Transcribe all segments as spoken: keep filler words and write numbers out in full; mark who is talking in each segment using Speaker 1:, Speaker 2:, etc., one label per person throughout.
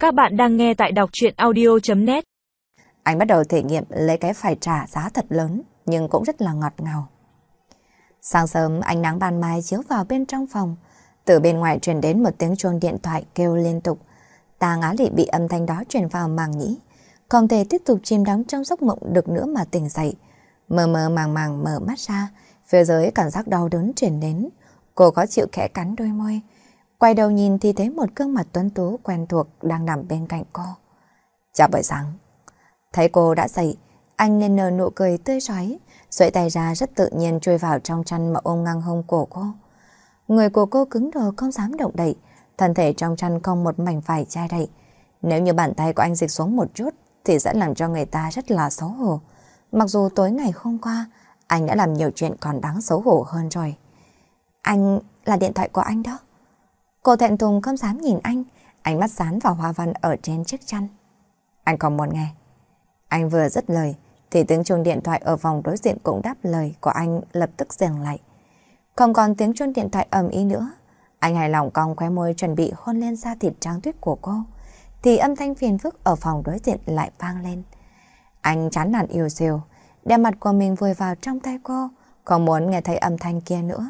Speaker 1: Các bạn đang nghe tại đọc truyện audio.net.
Speaker 2: Anh bắt đầu thể nghiệm lấy cái phải trả giá thật lớn, nhưng cũng rất là ngọt ngào. Sáng sớm ánh nắng ban mai chiếu vào bên trong phòng. Từ bên ngoài truyền đến một tiếng chuông điện thoại kêu liên tục. Tà Ngã Lị bị âm thanh đó truyền vào màng nhĩ, không thể tiếp tục chìm đắm trong giấc mộng được nữa mà tỉnh dậy. Mơ mơ màng màng mở mắt ra, phía dưới cảm giác đau đớn truyền đến. Cô khó chịu khẽ cắn đôi môi. Quay đầu nhìn thì thấy một gương mặt tuấn tú quen thuộc đang nằm bên cạnh cô. Chào buổi sáng. Thấy cô đã dậy, anh nên nở nụ cười tươi rói, duỗi tay ra rất tự nhiên chui vào trong chăn mà ôm ngang hông cổ cô. Người của cô cứng đờ không dám động đậy, thân thể trong chăn không một mảnh vải che đậy. Nếu như bàn tay của anh dịch xuống một chút thì sẽ làm cho người ta rất là xấu hổ. Mặc dù tối ngày hôm qua anh đã làm nhiều chuyện còn đáng xấu hổ hơn rồi. Anh là điện thoại của anh đó. Cô thẹn thùng không dám nhìn anh, ánh mắt dán vào hoa văn ở trên chiếc chăn. Anh không muốn nghe. Anh vừa dứt lời thì tiếng chuông điện thoại ở phòng đối diện cũng đáp lời của anh lập tức dừng lại. Không còn tiếng chuông điện thoại ầm ĩ nữa. Anh hài lòng cong khóe môi chuẩn bị hôn lên da thịt trắng tuyết của cô, thì âm thanh phiền phức ở phòng đối diện lại vang lên. Anh chán nản yêu siêu, đem mặt của mình vùi vào trong tay cô, không muốn nghe thấy âm thanh kia nữa.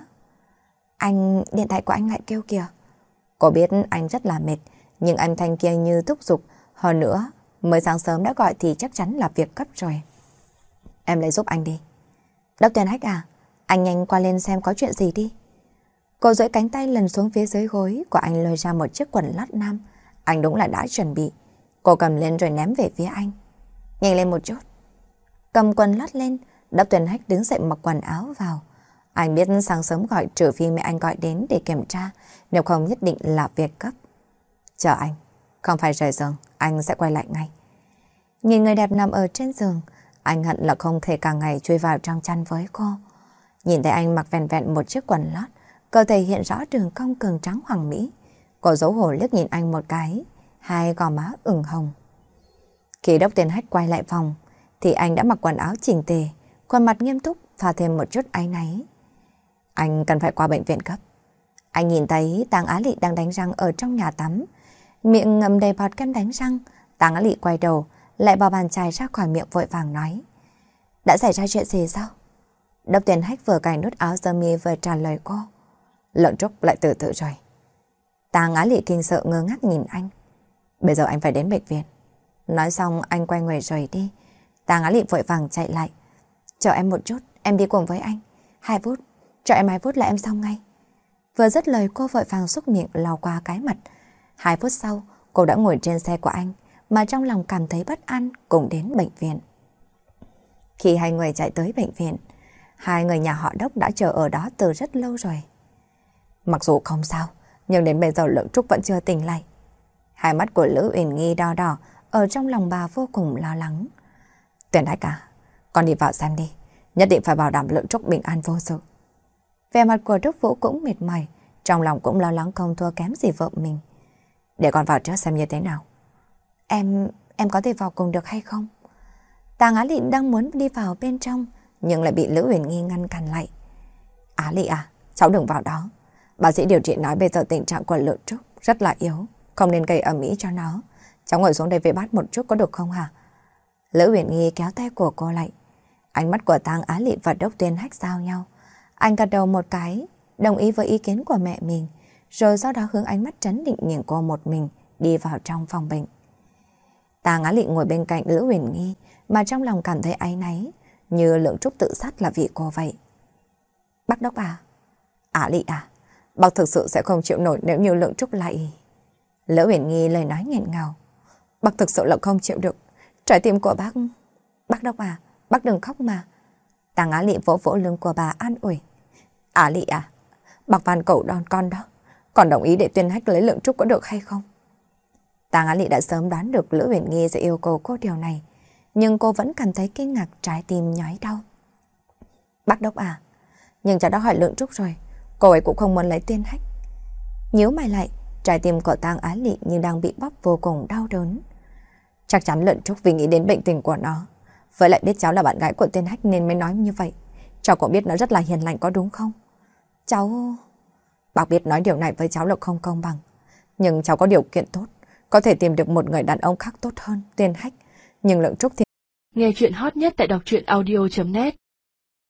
Speaker 2: Anh, điện thoại của anh lại kêu kìa. Cô biết anh rất là mệt, nhưng âm thanh kia như thúc giục. Hơn nữa, mới sáng sớm đã gọi thì chắc chắn là việc cấp rồi. Em lấy giúp anh đi. Đốc Tuyền Hách à, anh nhanh qua lên xem có chuyện gì đi. Cô duỗi cánh tay lần xuống phía dưới gối của anh, lôi ra một chiếc quần lót nam. Anh đúng là đã chuẩn bị. Cô cầm lên rồi ném về phía anh. Nhanh lên một chút. Cầm quần lót lên, Đốc Tuyền Hách đứng dậy mặc quần áo vào. Anh biết sáng sớm gọi trừ phi mẹ anh gọi đến để kiểm tra, nếu không nhất định là việc cấp. Chờ anh, không phải rời giường, anh sẽ quay lại ngay. Nhìn người đẹp nằm ở trên giường, anh hận là không thể cả ngày chui vào trong chăn với cô. Nhìn thấy anh mặc vẹn vẹn một chiếc quần lót, cơ thể hiện rõ đường cong cường trắng hoàng mỹ. Cô xấu hổ liếc nhìn anh một cái, hai gò má ửng hồng. Khi Đốc Tuyền Hách quay lại phòng, thì anh đã mặc quần áo chỉnh tề, khuôn mặt nghiêm túc, pha thêm một chút áy náy. Anh cần phải qua bệnh viện cấp. Anh nhìn thấy Tang Á Lị đang đánh răng ở trong nhà tắm, miệng ngậm đầy bọt kem đánh răng. Tang Á Lị quay đầu, lại bỏ bàn chải ra khỏi miệng vội vàng nói. Đã xảy ra chuyện gì sao? Đốc Tuyền Hách vừa cài nút áo sơ mi vừa trả lời cô. Lợn Trúc lại tự tử rồi. Tang Á Lị kinh sợ ngơ ngác nhìn anh. Bây giờ anh phải đến bệnh viện. Nói xong anh quay người rời đi. Tang Á Lị vội vàng chạy lại. Chờ em một chút, em đi cùng với anh. Hai phút, cho em hai phút là em xong ngay. Vừa dứt lời cô vội vàng xúc miệng lau qua cái mặt. Hai phút sau, cô đã ngồi trên xe của anh, mà trong lòng cảm thấy bất an cùng đến bệnh viện. Khi hai người chạy tới bệnh viện, hai người nhà họ Đốc đã chờ ở đó từ rất lâu rồi. Mặc dù không sao, nhưng đến bây giờ Lượng Trúc vẫn chưa tỉnh lại. Hai mắt của Lữ Uyển Nghi đỏ đỏ, ở trong lòng bà vô cùng lo lắng. Tuyền Hách à, con đi vào xem đi, nhất định phải bảo đảm Lượng Trúc bình an vô sự. Vẻ mặt của Đức Vũ cũng mệt mỏi, trong lòng cũng lo lắng không thua kém gì vợ mình. Để con vào trước xem như thế nào. Em, em có thể vào cùng được hay không? Tang Á Lị đang muốn đi vào bên trong, nhưng lại bị Lữ Uyển Nghi ngăn cản lại. Á Lị à, cháu đừng vào đó. Bác sĩ điều trị nói bây giờ tình trạng của Lượng Trúc rất là yếu, không nên gây ầm ĩ cho nó. Cháu ngồi xuống đây với bác một chút có được không hả? Lữ Uyển Nghi kéo tay của cô lại. Ánh mắt của Tang Á Lị và Đốc Tuyền Hách giao nhau. Anh gật đầu một cái, đồng ý với ý kiến của mẹ mình, rồi sau đó hướng ánh mắt trấn định nhìn cô một mình đi vào trong phòng bệnh. Tang Á Lị ngồi bên cạnh Lữ Uyển Nghi mà trong lòng cảm thấy áy náy, như Lượng Trúc tự sát là vì cô vậy. Bác Đốc à? Á Lị à? Bác thực sự sẽ không chịu nổi nếu như Lượng Trúc lại... Lữ Uyển Nghi lời nói nghẹn ngào. Bác thực sự là không chịu được. Trái tim của bác... Bác Đốc à? Bác đừng khóc mà. Tang Á Lị vỗ vỗ lưng của bà an ủi. Á Lị à? Bác van cầu đón con đó. Còn đồng ý để Tuyền Hách lấy Lượng Trúc có được hay không? Tang Á Lị đã sớm đoán được Lữ Uyển Nghi sẽ yêu cầu cô điều này, nhưng cô vẫn cảm thấy kinh ngạc, trái tim nhói đau. Bác Đốc à? Nhưng cháu đã hỏi Lượng Trúc rồi, cô ấy cũng không muốn lấy Tuyền Hách. Nhíu mày lại, trái tim của Tang Á Lị như đang bị bóp vô cùng đau đớn. Chắc chắn Lượng Trúc vì nghĩ đến bệnh tình của nó, với lại biết cháu là bạn gái của Tuyền Hách nên mới nói như vậy. Cháu cũng biết nó rất là hiền lành có đúng không? Cháu... Bác biết nói điều này với cháu là không công bằng, nhưng cháu có điều kiện tốt, có thể tìm được một người đàn ông khác tốt hơn, tên Hách. Nhưng Lượng Trúc thì...
Speaker 1: Nghe chuyện hot nhất tại đọc truyện audio chấm net